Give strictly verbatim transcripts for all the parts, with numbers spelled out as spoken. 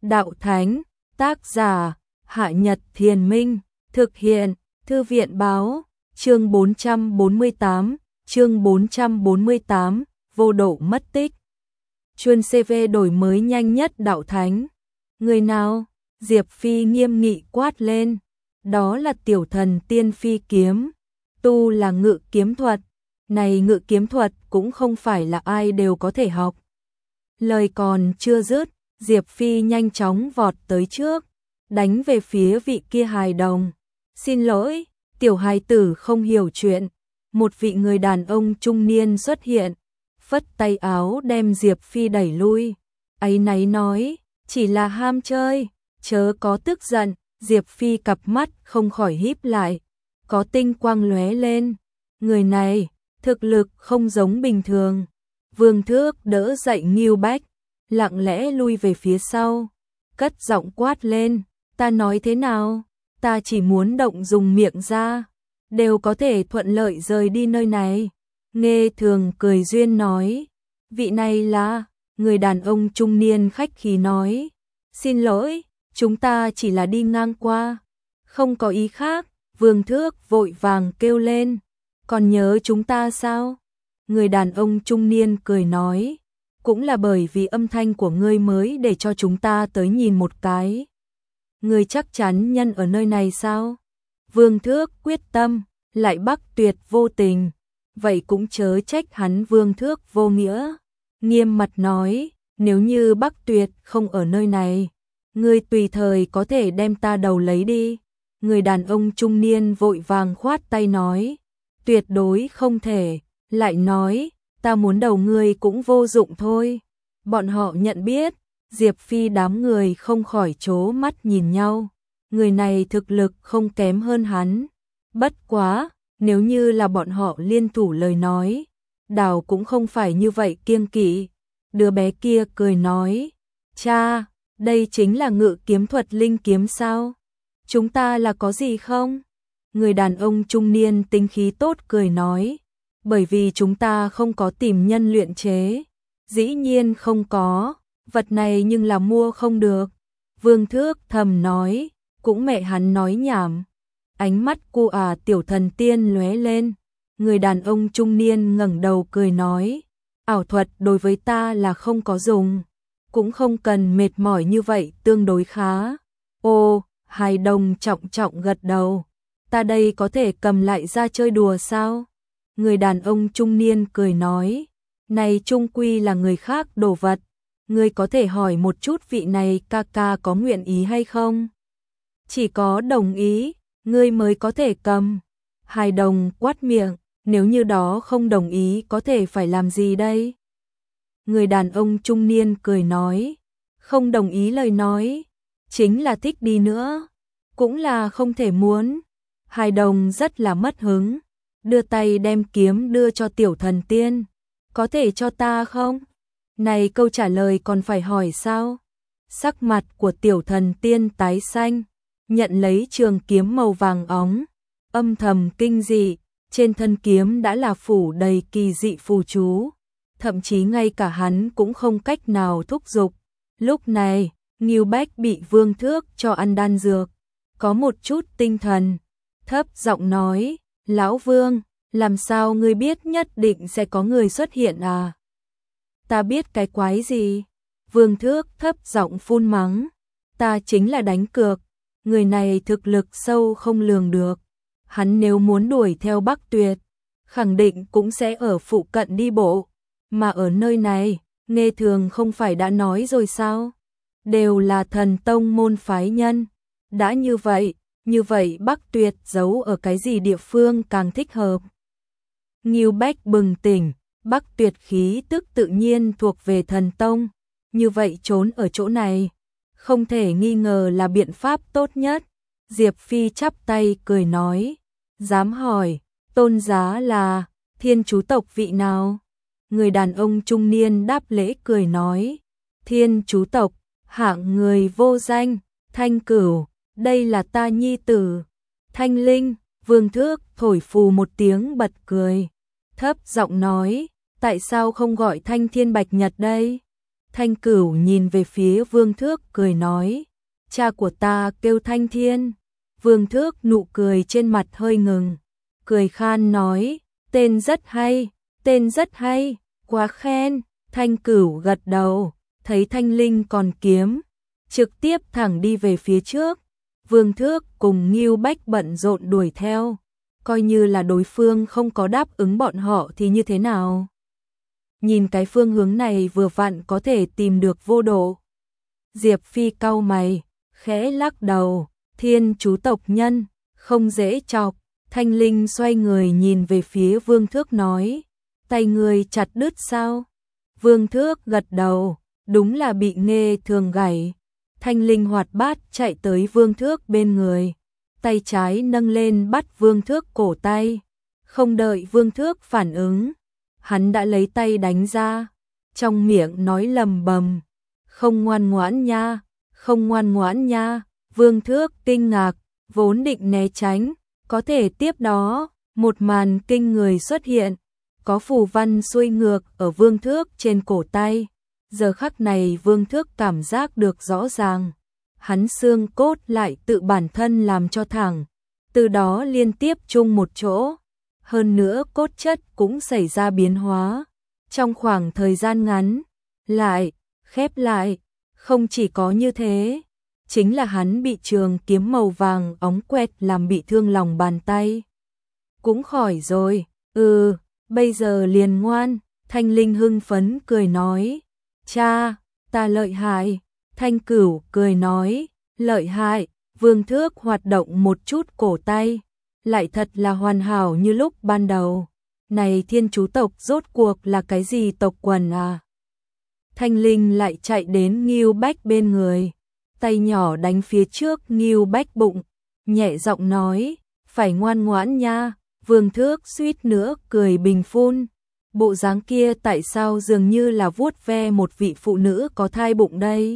đạo thánh, tác giả, Hạ Nhật Thiền Minh, thực hiện, Thư viện báo, chương bốn trăm bốn mươi tám, chương bốn trăm bốn mươi tám, vô độ mất tích. Chuyên xê vê đổi mới nhanh nhất đạo thánh. Người nào? Diệp Phi nghiêm nghị quát lên. Đó là tiểu thần tiên phi kiếm, tu là ngự kiếm thuật. Này ngự kiếm thuật cũng không phải là ai đều có thể học. Lời còn chưa dứt, Diệp Phi nhanh chóng vọt tới trước, đánh về phía vị kia hài đồng. Xin lỗi, tiểu hài tử không hiểu chuyện. Một vị người đàn ông trung niên xuất hiện, phất tay áo đem Diệp Phi đẩy lui. Áy náy nói, chỉ là ham chơi, chớ có tức giận. Diệp Phi cặp mắt không khỏi híp lại, có tinh quang lóe lên. Người này, thực lực không giống bình thường. Vương Thước đỡ dậy Ngưu Bách, lặng lẽ lui về phía sau, cất giọng quát lên, ta nói thế nào? Ta chỉ muốn động dùng miệng ra, đều có thể thuận lợi rời đi nơi này. Nghe Thường cười duyên nói, vị này là, người đàn ông trung niên khách khí nói, xin lỗi, chúng ta chỉ là đi ngang qua, không có ý khác. Vương Thước vội vàng kêu lên, còn nhớ chúng ta sao? Người đàn ông trung niên cười nói, cũng là bởi vì âm thanh của ngươi mới để cho chúng ta tới nhìn một cái. Ngươi chắc chắn nhân ở nơi này sao? Vương Thước quyết tâm, lại Bắc Tuyệt vô tình, vậy cũng chớ trách hắn Vương Thước vô nghĩa. Nghiêm mặt nói, nếu như Bắc Tuyệt không ở nơi này, ngươi tùy thời có thể đem ta đầu lấy đi. Người đàn ông trung niên vội vàng khoát tay nói, tuyệt đối không thể. Lại nói, ta muốn đầu ngươi cũng vô dụng thôi. Bọn họ nhận biết, Diệp Phi đám người không khỏi trố mắt nhìn nhau. Người này thực lực không kém hơn hắn. Bất quá, nếu như là bọn họ liên thủ lời nói, Đào cũng không phải như vậy kiêng kỵ. Đứa bé kia cười nói, cha, đây chính là ngự kiếm thuật linh kiếm sao? Chúng ta là có gì không? Người đàn ông trung niên tính khí tốt cười nói, bởi vì chúng ta không có tìm nhân luyện chế. Dĩ nhiên không có, vật này nhưng là mua không được. Vương Thước thầm nói, cũng mẹ hắn nói nhảm. Ánh mắt cô à tiểu thần tiên lóe lên. Người đàn ông trung niên ngẩng đầu cười nói, ảo thuật đối với ta là không có dùng, cũng không cần mệt mỏi như vậy, tương đối khá. Ô, hài đồng trọng trọng gật đầu, ta đây có thể cầm lại ra chơi đùa sao? Người đàn ông trung niên cười nói, này trung quy là người khác đồ vật, ngươi có thể hỏi một chút vị này ca ca có nguyện ý hay không? Chỉ có đồng ý, ngươi mới có thể cầm. Hài đồng quát miệng, nếu như đó không đồng ý có thể phải làm gì đây? Người đàn ông trung niên cười nói, không đồng ý lời nói, chính là thích đi nữa, cũng là không thể muốn. Hài đồng rất là mất hứng, đưa tay đem kiếm đưa cho tiểu thần tiên, có thể cho ta không? Này câu trả lời còn phải hỏi sao? Sắc mặt của tiểu thần tiên tái xanh, nhận lấy trường kiếm màu vàng óng, âm thầm kinh dị, trên thân kiếm đã là phủ đầy kỳ dị phù chú, thậm chí ngay cả hắn cũng không cách nào thúc giục. Lúc này, Ngưu Bách bị Vương Thước cho ăn đan dược, có một chút tinh thần, thấp giọng nói, lão Vương, làm sao ngươi biết nhất định sẽ có người xuất hiện à? Ta biết cái quái gì? Vương Thước thấp giọng phun mắng, ta chính là đánh cược, người này thực lực sâu không lường được, hắn nếu muốn đuổi theo Bắc Tuyệt, khẳng định cũng sẽ ở phụ cận đi bộ, mà ở nơi này, Nghe Thường không phải đã nói rồi sao? Đều là thần tông môn phái nhân, đã như vậy, như vậy Bắc Tuyệt giấu ở cái gì địa phương càng thích hợp? Ngưu Bách bừng tỉnh, Bắc Tuyệt khí tức tự nhiên thuộc về thần tông, như vậy trốn ở chỗ này, không thể nghi ngờ là biện pháp tốt nhất. Diệp Phi chắp tay cười nói, dám hỏi, tôn giá là Thiên Chú tộc vị nào? Người đàn ông trung niên đáp lễ cười nói, Thiên Chú tộc, hạng người vô danh, Thanh Cửu, đây là ta nhi tử, Thanh Linh. Vương Thước thổi phù một tiếng bật cười, thấp giọng nói, tại sao không gọi Thanh Thiên Bạch Nhật đây? Thanh Cửu nhìn về phía Vương Thước cười nói, cha của ta kêu Thanh Thiên. Vương Thước nụ cười trên mặt hơi ngừng, cười khan nói, tên rất hay, tên rất hay, quá khen. Thanh Cửu gật đầu, thấy Thanh Linh còn kiếm, trực tiếp thẳng đi về phía trước. Vương Thước cùng Ngưu Bách bận rộn đuổi theo, coi như là đối phương không có đáp ứng bọn họ thì như thế nào. Nhìn cái phương hướng này vừa vặn có thể tìm được Vô Độ. Diệp Phi cau mày, khẽ lắc đầu, Thiên chú tộc nhân, không dễ chọc. Thanh Linh xoay người nhìn về phía Vương Thước nói, tay người chặt đứt sao? Vương Thước gật đầu, đúng là bị nghê thường gãy. Thanh Linh hoạt bát chạy tới Vương Thước bên người, tay trái nâng lên bắt Vương Thước cổ tay. Không đợi Vương Thước phản ứng, hắn đã lấy tay đánh ra, trong miệng nói lầm bầm, không ngoan ngoãn nha, không ngoan ngoãn nha. Vương Thước kinh ngạc, vốn định né tránh, có thể tiếp đó, một màn kinh người xuất hiện, có phù văn xuôi ngược ở Vương Thước trên cổ tay. Giờ khắc này Vương Thước cảm giác được rõ ràng, hắn xương cốt lại tự bản thân làm cho thẳng, từ đó liên tiếp chung một chỗ, hơn nữa cốt chất cũng xảy ra biến hóa, trong khoảng thời gian ngắn, lại, khép lại, không chỉ có như thế, chính là hắn bị trường kiếm màu vàng óng quẹt làm bị thương lòng bàn tay. Cũng khỏi rồi, ừ, bây giờ liền ngoan. Thanh Linh hưng phấn cười nói, cha, ta lợi hại. Thanh Cửu cười nói, lợi hại. Vương Thước hoạt động một chút cổ tay, lại thật là hoàn hảo như lúc ban đầu. Này Thiên chú tộc rốt cuộc là cái gì tộc quần à? Thanh Linh lại chạy đến Ngưu Bách bên người, tay nhỏ đánh phía trước Ngưu Bách bụng, nhẹ giọng nói, phải ngoan ngoãn nha. Vương Thước suýt nữa cười bình phun, bộ dáng kia tại sao dường như là vuốt ve một vị phụ nữ có thai bụng đây.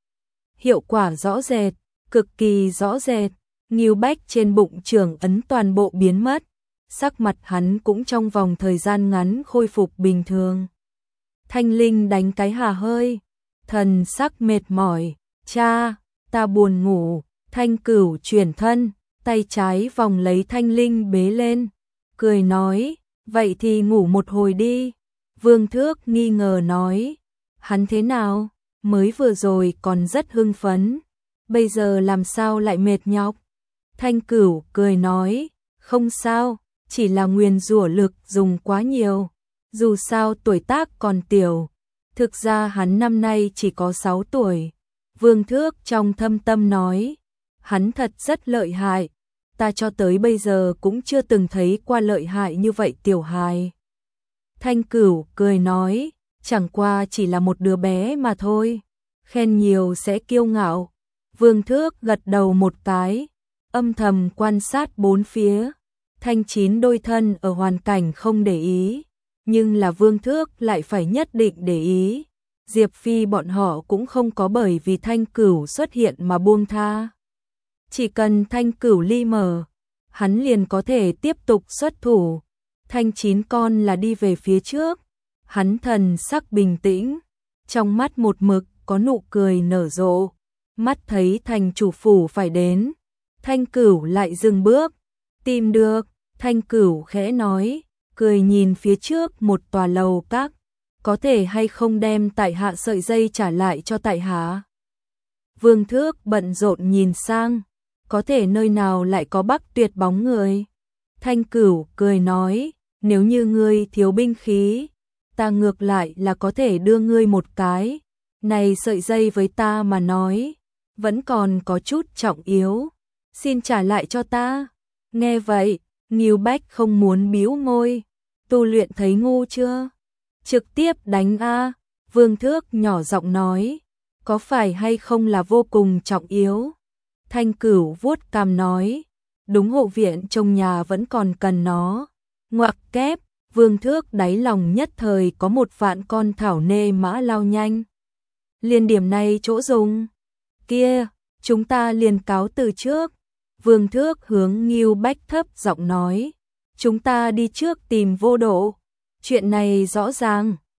Hiệu quả rõ rệt, cực kỳ rõ rệt, Ngưu Bách trên bụng trưởng ấn toàn bộ biến mất, sắc mặt hắn cũng trong vòng thời gian ngắn khôi phục bình thường. Thanh Linh đánh cái hà hơi, thần sắc mệt mỏi, cha, ta buồn ngủ. Thanh Cửu chuyển thân, tay trái vòng lấy Thanh Linh bế lên, cười nói, vậy thì ngủ một hồi đi. Vương Thước nghi ngờ nói, hắn thế nào, mới vừa rồi còn rất hưng phấn, bây giờ làm sao lại mệt nhọc. Thanh Cửu cười nói, không sao, chỉ là nguyền rủa lực dùng quá nhiều, dù sao tuổi tác còn tiểu, thực ra hắn năm nay chỉ có sáu tuổi. Vương Thước trong thâm tâm nói, hắn thật rất lợi hại, ta cho tới bây giờ cũng chưa từng thấy qua lợi hại như vậy tiểu hài. Thanh Cửu cười nói, chẳng qua chỉ là một đứa bé mà thôi, khen nhiều sẽ kiêu ngạo. Vương Thước gật đầu một cái, âm thầm quan sát bốn phía. Thanh Chín đôi thân ở hoàn cảnh không để ý, nhưng là Vương Thước lại phải nhất định để ý. Diệp Phi bọn họ cũng không có bởi vì Thanh Cửu xuất hiện mà buông tha. Chỉ cần Thanh Cửu ly mở, hắn liền có thể tiếp tục xuất thủ. Thanh Chín con là đi về phía trước, hắn thần sắc bình tĩnh, trong mắt một mực có nụ cười nở rộ, mắt thấy thành chủ phủ phải đến. Thanh Cửu lại dừng bước, tìm được. Thanh Cửu khẽ nói, cười nhìn phía trước một tòa lầu các, có thể hay không đem tại hạ sợi dây trả lại cho tại hạ. Vương Thước bận rộn nhìn sang, có thể nơi nào lại có Bắc Tuyệt bóng người. Thanh Cửu cười nói, nếu như ngươi thiếu binh khí, ta ngược lại là có thể đưa ngươi một cái. Này sợi dây với ta mà nói, vẫn còn có chút trọng yếu, xin trả lại cho ta. Nghe vậy, Ngưu Bách không muốn bĩu môi, tu luyện thấy ngu chưa? Trực tiếp đánh a. Vương Thước nhỏ giọng nói, có phải hay không là vô cùng trọng yếu? Thanh Cửu vuốt cằm nói, đúng, hộ viện trong nhà vẫn còn cần nó. Ngoặc kép, Vương Thước đáy lòng nhất thời có một vạn con thảo nê mã lao nhanh. Liên điểm này chỗ dùng. Kia, chúng ta liền cáo từ trước. Vương Thước hướng Ngưu Bách thấp giọng nói, chúng ta đi trước tìm Vô Độ. Chuyện này rõ ràng,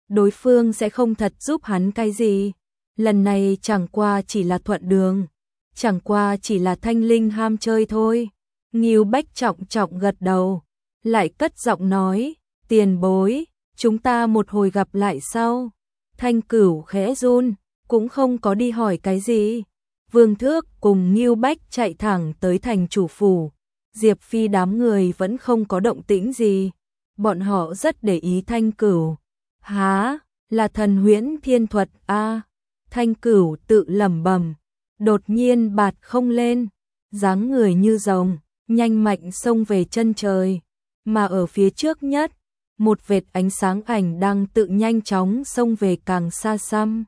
đối phương sẽ không thật giúp hắn cái gì. Lần này chẳng qua chỉ là thuận đường, chẳng qua chỉ là thanh linh ham chơi thôi. Ngưu Bách trọng trọng gật đầu, lại cất giọng nói, tiền bối, chúng ta một hồi gặp lại sau. Thanh Cửu khẽ run, cũng không có đi hỏi cái gì. Vương Thước cùng Ngưu Bách chạy thẳng tới thành chủ phủ. Diệp Phi đám người vẫn không có động tĩnh gì. Bọn họ rất để ý Thanh Cửu. Há, là thần huyễn thiên thuật a à. Thanh Cửu tự lẩm bẩm, đột nhiên bạt không lên, dáng người như rồng, nhanh mạnh xông về chân trời. Mà ở phía trước nhất, một vệt ánh sáng ảnh đang tự nhanh chóng xông về càng xa xăm.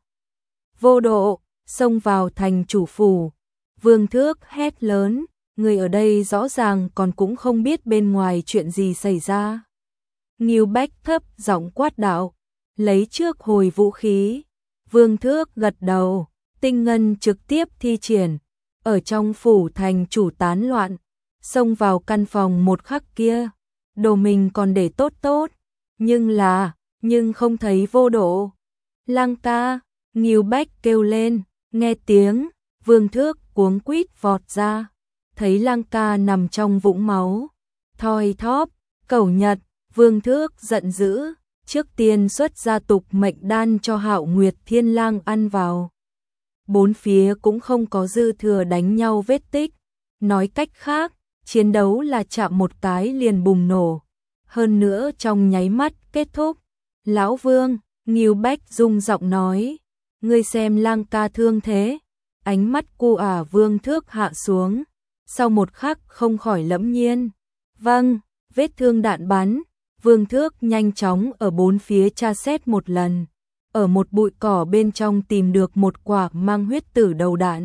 Vô độ, xông vào thành chủ phủ. Vương Thước hét lớn, người ở đây rõ ràng còn cũng không biết bên ngoài chuyện gì xảy ra. Ngưu Bách thấp giọng quát đạo, lấy trước hồi vũ khí. Vương Thước gật đầu, tinh ngân trực tiếp thi triển. Ở trong phủ thành chủ tán loạn, xông vào căn phòng một khắc kia. Đồ mình còn để tốt tốt, nhưng là, nhưng không thấy vô độ. Lang ca, Ngưu Bách kêu lên, nghe tiếng, Vương Thước cuống quýt vọt ra. Thấy Lang ca nằm trong vũng máu, thoi thóp, cẩu nhật, Vương Thước giận dữ, trước tiên xuất ra tục mệnh đan cho Hạo Nguyệt Thiên Lang ăn vào. Bốn phía cũng không có dư thừa đánh nhau vết tích, nói cách khác, chiến đấu là chạm một cái liền bùng nổ, hơn nữa trong nháy mắt kết thúc. Lão Vương, Ngưu Bách rung giọng nói, ngươi xem Lang ca thương thế. Ánh mắt cu ả Vương Thước hạ xuống, sau một khắc không khỏi lẫm nhiên. Vâng, vết thương đạn bắn. Vương Thước nhanh chóng ở bốn phía tra xét một lần, ở một bụi cỏ bên trong tìm được một quả mang huyết tử đầu đạn.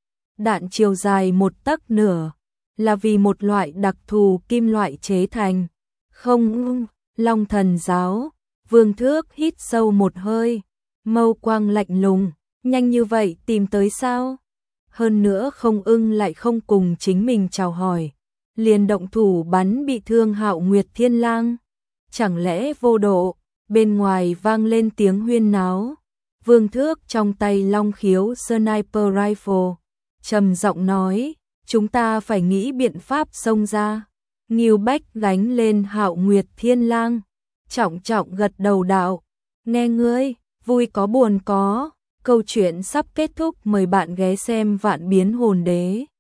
Đạn chiều dài một tấc nửa, là vì một loại đặc thù kim loại chế thành. Không, Long Thần Giáo. Vương Thước hít sâu một hơi, mâu quang lạnh lùng, nhanh như vậy tìm tới sao? Hơn nữa không ưng lại không cùng chính mình chào hỏi, liền động thủ bắn bị thương Hạo Nguyệt Thiên Lang. Chẳng lẽ vô độ? Bên ngoài vang lên tiếng huyên náo. Vương Thước trong tay long khiếu sniper rifle, trầm giọng nói, chúng ta phải nghĩ biện pháp xông ra. Ngưu Bách gánh lên Hạo Nguyệt Thiên Lang, trọng trọng gật đầu đạo, nghe ngươi, vui có buồn có. Câu chuyện sắp kết thúc, mời bạn ghé xem Vạn Biến Hồn Đế.